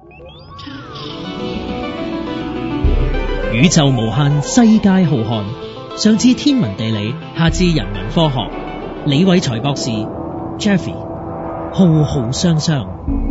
宇宙無限，世界浩瀚，上至天文地理，下至人文科學。李偉才博士 Jeffy 浩浩湯湯。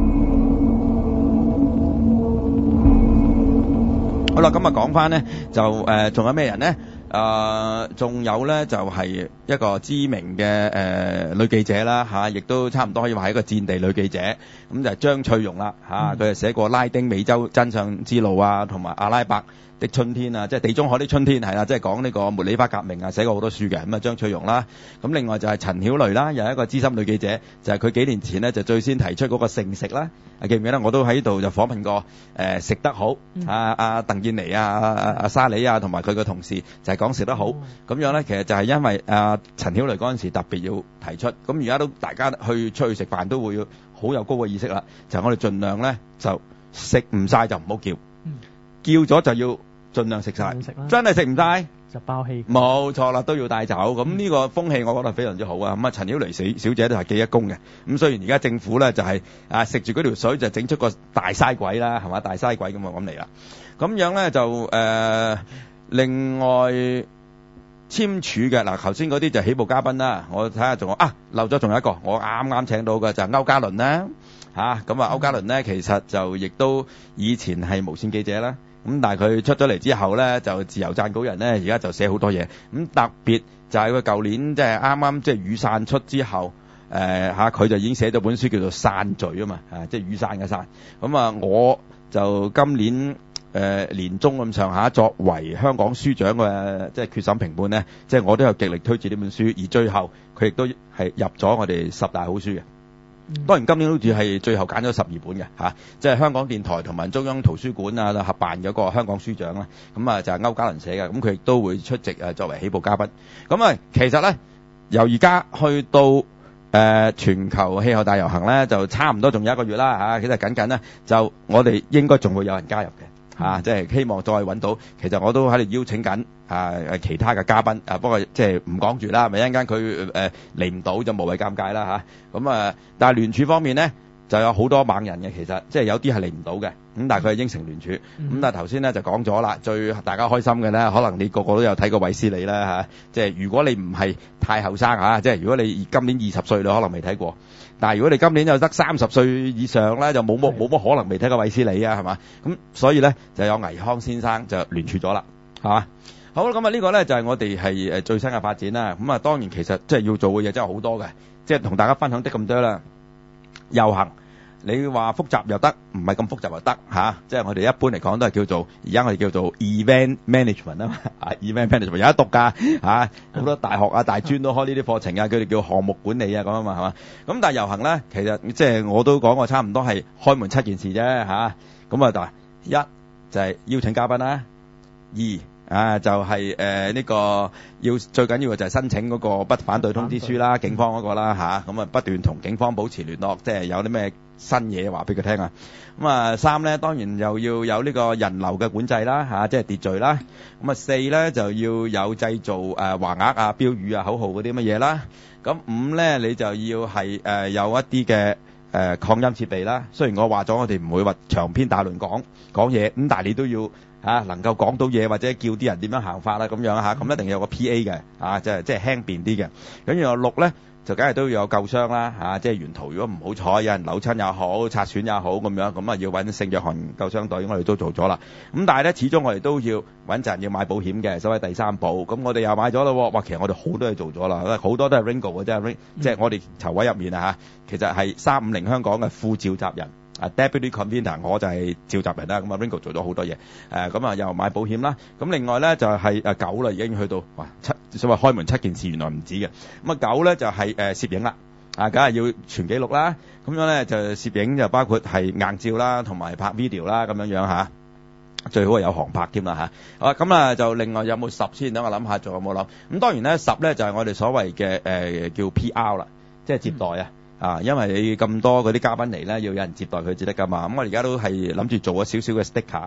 好啦，咁啊講翻呢，就仲有咩人呢？仲有呢，就係一個知名嘅女記者啦嚇，亦都差唔多可以話係一個戰地女記者，咁就係張翠容啦嚇。佢係寫過《拉丁美洲真相之路》啊，同埋《阿拉伯的春天》啊，即係地中海的春天係啦，即係講呢個茉莉花革命啊，寫過好多書嘅。咁啊張翠容啦，咁另外就係陳曉蕾啦，又係一個資深女記者，就係佢幾年前呢，就最先提出嗰個剩食啦。記唔記得我都喺度就訪問過食得好阿鄧健妮阿沙里啊，同埋佢嘅同事就係講食得好咁樣咧。其實就係因為陳曉蕾嗰陣時特別要提出，咁而家都大家出去食飯都會好有高嘅意識啦。就係我哋盡量咧就食唔晒就唔好叫，叫咗就要盡量食晒，真係食唔晒就包氣， 冇錯啦，都要帶走。咁呢個風氣我覺得非常之好啊。咁啊陳曉蕾小姐都係記一功嘅。咁雖然而家政府咧就係食住嗰條水就整出個大嘥鬼啦，係嘛，大嘥鬼咁嚟啦。咁樣咧就另外簽署嘅嗱，頭先嗰啲就起步嘉賓啦。我睇下仲有漏咗仲有一個，我啱啱請到嘅就係歐嘉倫啦嚇。咁歐嘉倫咧其實就亦都以前係無線記者啦。咁但係佢出咗嚟之後咧，就自由撰稿人咧，而家就寫好多嘢。咁特別就係佢舊年即係啱啱即係雨傘出之後，佢就已經寫咗本書叫做《傘罪》啊嘛，即係雨傘嘅傘。咁我就今年年中咁上下，作為香港書獎嘅即係決審評判咧，即係我都有極力推薦呢本書，而最後佢亦都係入咗我哋10大好書嘅。當然今年好似係最後揀咗12本嘅即係香港電台同埋中央圖書館啊合辦嗰個香港書獎啦。咁就係歐嘉倫寫嘅，咁佢亦都會出席作為起步嘉賓。咁其實咧由而家去到全球氣候大遊行咧，就差唔多仲有1個月啦其實緊緊咧就我哋應該仲會有人加入嘅即係希望再揾到。其實我都喺度邀請緊其他嘅嘉賓不過即係唔講住啦，咪一陣間佢嚟唔到就無謂尷尬啦咁但係聯署方面呢，就有好多猛人嘅，其實即係有啲係嚟唔到嘅，咁但係佢係應承聯署。咁但係頭先咧就講咗啦，最大家開心嘅咧，可能你個個都有睇過衛斯理啦即係如果你唔係太後生即係如果你今年20歲，你可能未睇過。但係如果你今年又得30歲以上咧，就冇乜可能未睇過衛斯理啊，係嘛？咁所以咧就有倪匡先生就聯署咗啦，係嘛？好啦，咁呢個咧就係我哋係最新嘅發展啦。咁當然其實即係要做嘅嘢真係好多嘅，即係同大家分享得咁多啦。遊行你話複雜又得，唔係咁複雜又得即係我哋一般嚟講都係叫做而家我哋叫做 event management 啊嘛event management 有得讀㗎好多大學大專都開呢啲課程佢哋叫項目管理咁啊嘛，係嘛？咁但係遊行咧，其實即係我都講過差唔多係開門7件事啫咁一就係邀請嘉賓啦，2就係呢個最緊要嘅就係申請嗰個不反對通知書啦，警方嗰個啦咁不斷同警方保持聯絡，即係有啲咩新嘢話俾佢聽啊。咁3咧當然又要有呢個人流嘅管制啦即係秩序啦。咁4咧就要有製造橫額標語口號嗰啲乜嘢啦。咁5咧你就要係有一啲嘅擴音設備啦。雖然我話咗我哋唔會話長篇大論講嘢，咁但係你都要能夠講到嘢或者叫啲人點樣行法啦咁樣咁一定有個 PA 嘅即係輕便啲嘅。咁然後6咧就梗係都要有救傷啦即係沿途如果唔好彩有人扭親也好擦損也好咁樣，咁要揾聖約翰救傷隊，我哋都做咗啦。咁但係咧始終我哋都要穩陣要買保險嘅，所謂第3步。咁我哋又買咗咯喎，其實我哋好多嘢做咗啦，好多都係 Ringo 嘅啫，即係我哋籌委入面其實係350香港嘅副召集人。Deputy Convener 我就係召集人啦，咁Ringo 做咗好多嘢，咁又買保險啦。咁另外咧就係9啦，已經去到所謂開門7件事，原來唔止嘅。咁9咧就係攝影啦，梗係要全記錄啦。咁樣咧就攝影就包括係硬照啦，同埋拍 video 啦，咁樣最好係有航拍添啦好啦，咁就另外有冇10先？等我諗下，仲有冇諗？咁當然咧10咧就係我哋所謂嘅叫 PR 啦，即係接待因為你咁多嗰啲嘉賓嚟咧，要有人接待佢至得噶嘛。咁我而家都係諗住做咗少少嘅 sticker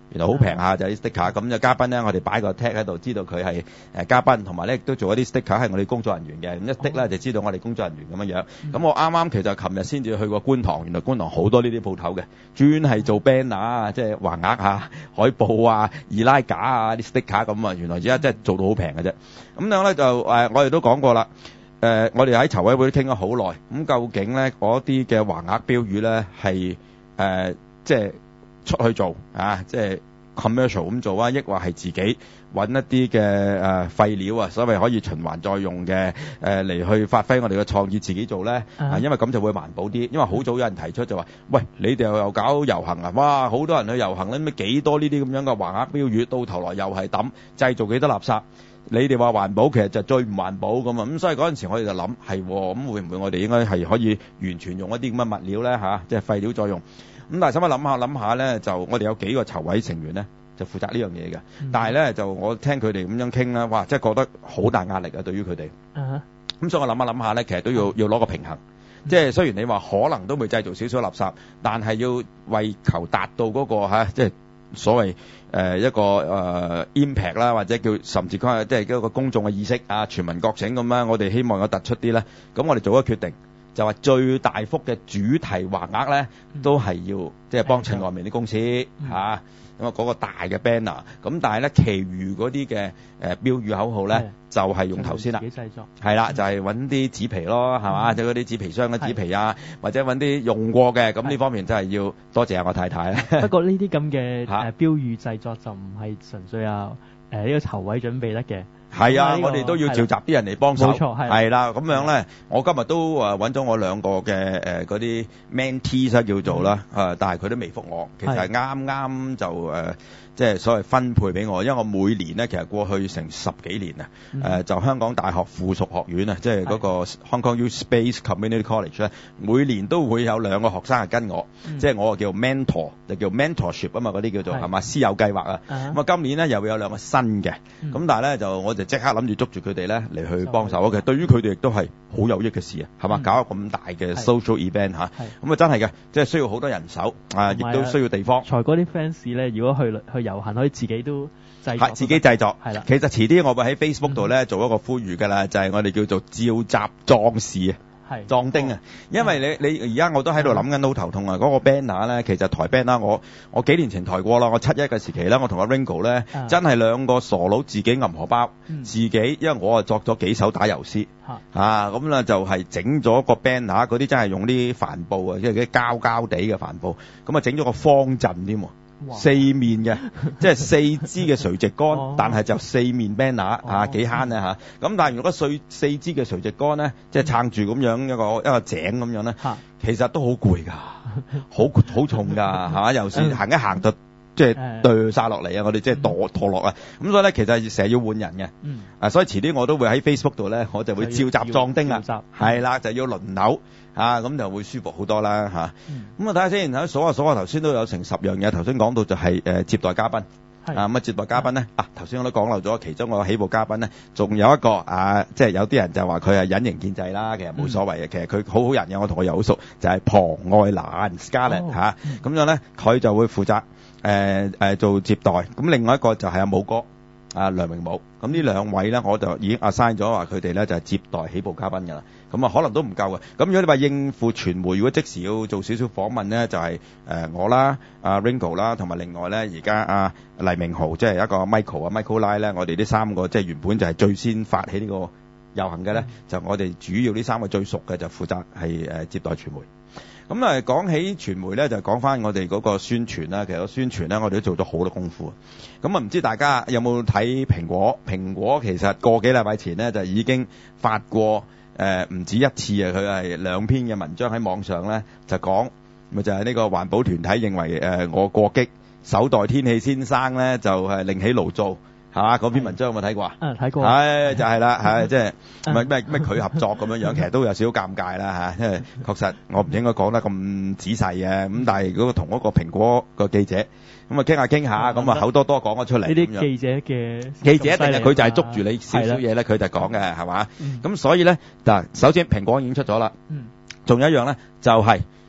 原來好平下就係啲 sticker。咁就嘉賓咧，我哋擺個 tag 喺度，知道佢係嘉賓，同埋咧亦都做一啲 sticker 係我哋工作人員嘅。咁一 stick 咧就知道我哋工作人員咁樣樣。咁我啱啱其實琴日先至去過觀塘，原來觀塘好多呢啲鋪頭嘅，專係做 banner 啊，即係橫額啊、海報啊、易拉架啊、啲 sticker 咁啊。原來而家真係做到好平嘅啫。咁樣咧就我哋都講過啦。我哋喺籌委會都傾咗好耐。咁究竟咧嗰啲嘅橫額標語咧係即係出去做啊，即係 commercial 咁做啊，抑或係自己揾一啲嘅廢料啊，所謂可以循環再用嘅嚟去發揮我哋嘅創意自己做咧因為咁就會環保啲。因為好早有人提出就話，喂，你哋又搞遊行啊，哇，好多人去遊行咧，咩幾多呢啲咁樣嘅橫額標語，到頭來又係抌，製造幾多垃圾。你哋話環保，其實就最唔環保咁啊！咁所以嗰陣時我哋就諗係咁會唔會我哋應該係可以完全用一啲咁嘅物料咧即係廢料再用。咁但係使乜諗下咧，就我哋有幾個籌委成員咧就負責呢樣嘢嘅。但係咧就我聽佢哋咁樣傾啦，哇！即係覺得好大壓力啊，對於佢哋。咁所以我諗下咧，其實都要攞個平衡。即係雖然你話可能都會製造少少垃圾，但係要為求達到嗰個即係所謂一個impact 啦，或者叫甚至講即係一個公眾嘅意識啊，全民覺醒咁啦。我哋希望有突出啲咧，咁我哋做咗決定，就話最大幅嘅主題橫額咧，都係要即係幫襯外面啲公司咁啊嗰個大嘅 banner。咁但係咧，其餘嗰啲嘅標語口號咧，就係用頭先啦， 自己製作係啦，就係揾啲紙皮咯，係嘛，即係嗰啲紙皮箱嘅紙皮啊，或者揾啲用過嘅。咁呢方面真係要多謝下我太太咧。 不過呢啲咁嘅標語製作就唔係純粹呢個籌委準備得嘅。 係啊，我哋都要召集啲人嚟幫手。 冇錯， 係啦，咁樣咧，我今日都揾咗我兩個嘅嗰啲 mentees 叫做啦，但係佢都未覆我。其實係啱就即係所謂分配俾我，因為我每年咧其實過去成10幾年就香港大學附屬學院啊，即係嗰個 Hong Kong U Space Community College 咧，每年都會有2個學生係跟我，即係我叫 mentor，就叫 mentorship 啊嘛，嗰啲叫做係嘛師友計劃啊。咁啊今年咧又會有2個新嘅，咁但係咧就我就即刻諗住捉住佢哋咧嚟去幫手。其實對於佢哋亦都係好有益嘅事啊，係嘛？搞一個咁大嘅 social event 咁啊真係嘅，即係需要好多人手亦都需要地方。 財哥啲 fans 咧，如果去遊行可以自己都製作， 自己製作係啦。 其實遲啲我會喺 Facebook 度咧做一個呼籲㗎啦，就係我哋叫做召集壯士啊。壯丁啊，因為你而家我都喺度諗緊好頭痛啊！嗰個 banner 咧，其實抬 banner 我幾年前抬過啦。我7·1嘅時期咧，我同阿 Ringo 咧真係2個傻佬自己揞荷包，自己因為我作咗幾首打油詩咁啦，就係整咗個 banner，嗰啲真係用啲帆布啊，即係啲膠地嘅帆布，咁啊整咗個方陣添喎。4面嘅，即係4支嘅垂直杆，但係就4面 banner 幾慳咧咁但係如果4支嘅垂直杆咧，即係撐住咁樣一個井咁樣咧，其實都好攰㗎，好重㗎有時行一行就即係墮曬落嚟啊！我哋即係墮落啊！咁所以咧，其實成日要換人嘅，所以遲啲我都會喺 Facebook 度咧，我就會召集壯丁啦，係啦，就要輪流。咁就會舒服好多啦咁啊睇下先，睇數下頭先都有成10樣嘢。頭先講到就係接待嘉賓咁啊接待嘉賓咧頭先我都講漏咗，其中個起步嘉賓咧，仲有一個即係有啲人就話佢係隱形建制啦，其實冇所謂嘅，其實佢好人嘅，我同佢又好熟，就係龐愛蘭 Scarlett 咁樣咧，佢就會負責做接待。咁另外一個就係阿武哥梁榮武，咁呢2位咧，我就已經 assign 咗話佢哋咧就係接待起步嘉賓㗎啦。咁可能都唔夠嘅。咁如果你話應付傳媒，如果即時要做少少訪問咧，就係我啦、Ringo 啦，同埋另外咧而家黎明豪，即係一個 Michael 拉咧，我哋呢3個即係原本就係最先發起呢個遊行嘅咧，就我哋主要呢3個最熟嘅就負責係接待傳媒。咁講起傳媒咧，就講翻我哋嗰個宣傳啦。其實個宣傳咧，我哋都做咗好多功夫。咁唔知大家有冇睇蘋果？蘋果其實個幾禮拜前咧就已經發過唔止一次啊！佢係2篇嘅文章喺網上咧就講，咪就係呢個環保團體認為我過激，首代天氣先生咧就係另起爐灶。嗰篇文章有冇睇過啊？ 睇過。 就係啦，即係咩佢合作咁樣，其實都有少少尷尬啦因為確實我唔應該講得咁仔細嘅。咁但係如果同嗰個蘋果個記者咁傾下，咁啊口多多講咗出嚟。 呢啲記者嘅記者一定係佢就係捉住你少少嘢咧，佢就講嘅係嘛？咁所以咧嗱，首先蘋果已經出咗啦。仲有一樣咧就係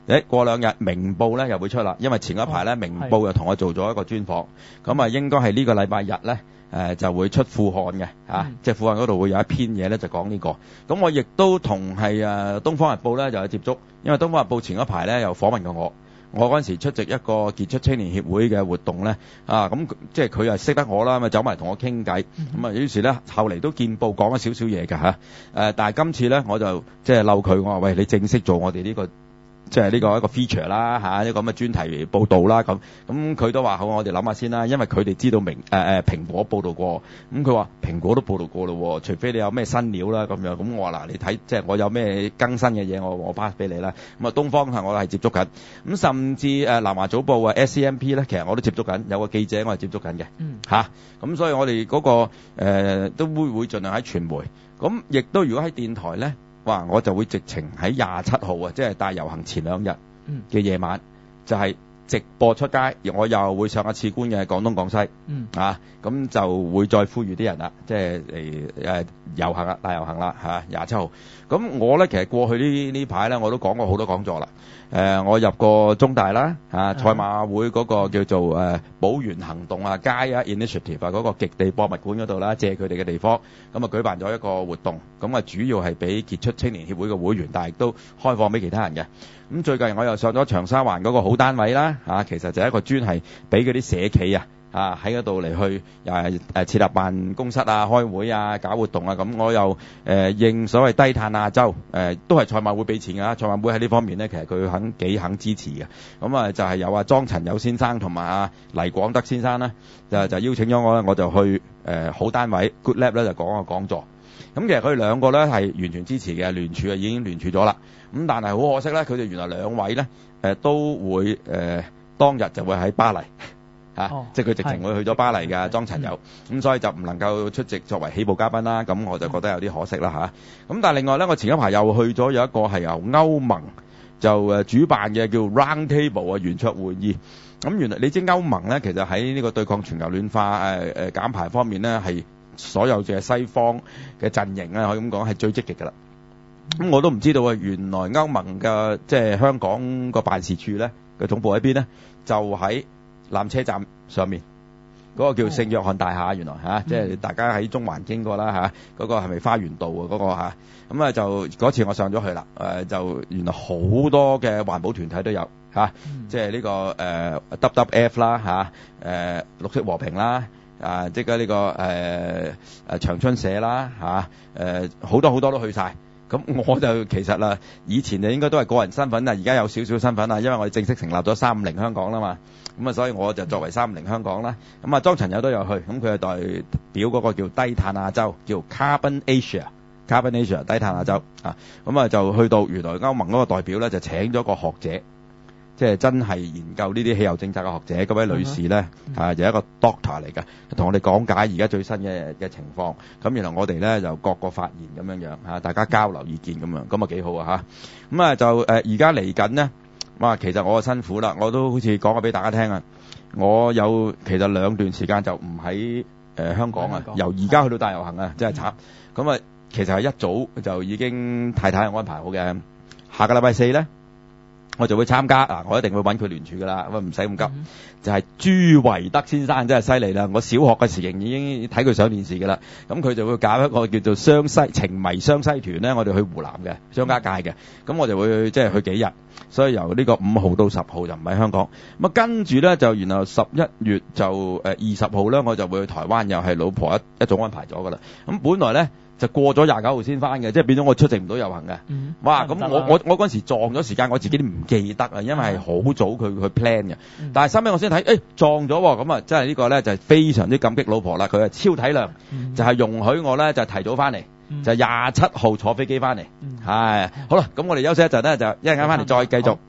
過兩日明報咧又會出啦，因為前一排咧明報又同我做咗一個專訪，咁啊應該係呢個禮拜日咧就會出副刊嘅即係副刊嗰度會有一篇嘢咧就講呢個。咁我亦都同係東方日報咧就有接觸，因為東方日報前一排咧又訪問過我。我嗰陣時出席一個傑出青年協會嘅活動咧，咁即係佢又識得我啦，咪走埋同我傾偈，咁啊於是咧後嚟都見報講咗少少嘢㗎但係今次咧我就即係嬲佢，我話喂，你正式做我哋呢個即係呢個一個 feature 啦一個咁嘅專題報導啦咁佢都話好，我哋諗下先啦，因為佢哋知道蘋果報導過，咁佢話蘋果都報導過咯，除非你有咩新料啦咁樣，咁我話嗱，你睇即係我有咩更新嘅嘢，我 pass 俾你啦。咁啊東方我係接觸緊，咁甚至南華早報SCMP 咧，其實我都接觸緊，有個記者我係接觸緊嘅咁所以我哋嗰個都會盡量喺傳媒，咁亦都如果喺電台咧。哇！我就會直情喺27號即係大遊行前2日嘅夜晚，就係直播出街，我又會上一次觀嘅廣東廣西，咁就會再呼籲啲人啦，即係嚟遊行啦，大遊行啦27號。咁我咧其實過去呢排咧，我都講過好多講座啦。我入過中大啦，賽馬會嗰個叫做保原行動街Initiative 嗰個極地博物館嗰度啦，借佢哋嘅地方，咁舉辦咗一個活動，咁主要係俾傑出青年協會嘅會員，但係亦都開放俾其他人嘅。咁最近我又上咗長沙灣嗰個好單位啦，其實就係一個專係俾嗰啲社企喺嗰度嚟去設立辦公室開會搞活動咁我又應所謂低碳亞洲都係賽馬會俾錢㗎，賽馬會喺呢方面咧其實佢幾肯支持嘅。咁就係有莊陳友先生同埋黎廣德先生啦，就邀請咗我咧，我就去好單位 Good Lab 咧就講個講座。咁其實佢哋兩個咧係完全支持嘅，聯署已經聯署咗啦。咁但係好可惜咧，佢哋原來兩位咧都會當日就會喺巴黎。即係佢直情會去咗巴黎㗎，莊陳友，咁所以就唔能夠出席作為起步嘉賓啦。咁我就覺得有啲可惜啦咁但係另外咧，我前一排又去咗有一個係由歐盟就主辦嘅叫 Round Table 圓桌會議。咁原來你知歐盟咧，其實喺呢個對抗全球暖化減排方面咧，係所有嘅西方嘅陣營可以咁講係最積極㗎啦。咁我都唔知道原來歐盟嘅即係香港個辦事處咧嘅總部喺邊咧，就喺纜車站上面嗰個叫聖約翰大廈，原來即係大家喺中環經過啦嗰個係咪花園道嗰個咁就嗰次我上咗去啦，就原來好多嘅環保團體都有即係呢個WWF 啦綠色和平啦即係呢個長春社啦好多都去晒。咁我就其實啦，以前就應該都係個人身份啦，而家有少少身份啦，因為我哋正式成立咗350香港啦嘛，咁所以我就作為350香港啦。咁莊陳友都有去，咁佢係代表嗰個叫低碳亞洲，叫 Carbon Asia 低碳亞洲咁就去到原來歐盟嗰個代表咧就請咗個學者，即係真係研究呢啲氣候政策嘅學者，嗰位女士咧就一個 doctor 嚟㗎，同我哋講解而家最新嘅情況。咁原來我哋咧就各個發言咁樣大家交流意見咁樣，咁幾好咁就而家嚟緊呢，其實我辛苦啦，我都好似講過俾大家聽我有其實2段時間就唔喺香港由而家去到大遊行真係慘。咁其實係一早就已經太太安排好嘅，下個禮拜4咧。我就會參加我一定會揾佢聯署㗎啦，咁唔使咁急。就係朱維德先生真係犀利啦！我小學嘅時已經睇佢上電視㗎啦。咁佢就會搞一個叫做情迷湘西團咧，我哋去湖南嘅張家界嘅。咁我就會即係去幾日，所以由呢個5號到10號就唔喺香港。咁跟住咧就然後11月就20號咧，我就會去台灣，又係老婆一早安排咗㗎啦。咁本來咧就過咗29號先翻嘅，即係變咗我出席唔到遊行嘅。哇！咁我嗰陣時撞咗時間，我自己都唔記得因為係好早佢去 plan 嘅。但係收尾我先睇，撞咗喎，咁真係呢個咧就係非常之感激老婆啦，佢係超體諒，就係容許我咧就提早翻嚟，就27號坐飛機翻嚟。係好啦，咁我哋休息一陣咧，就一陣間翻嚟再繼續。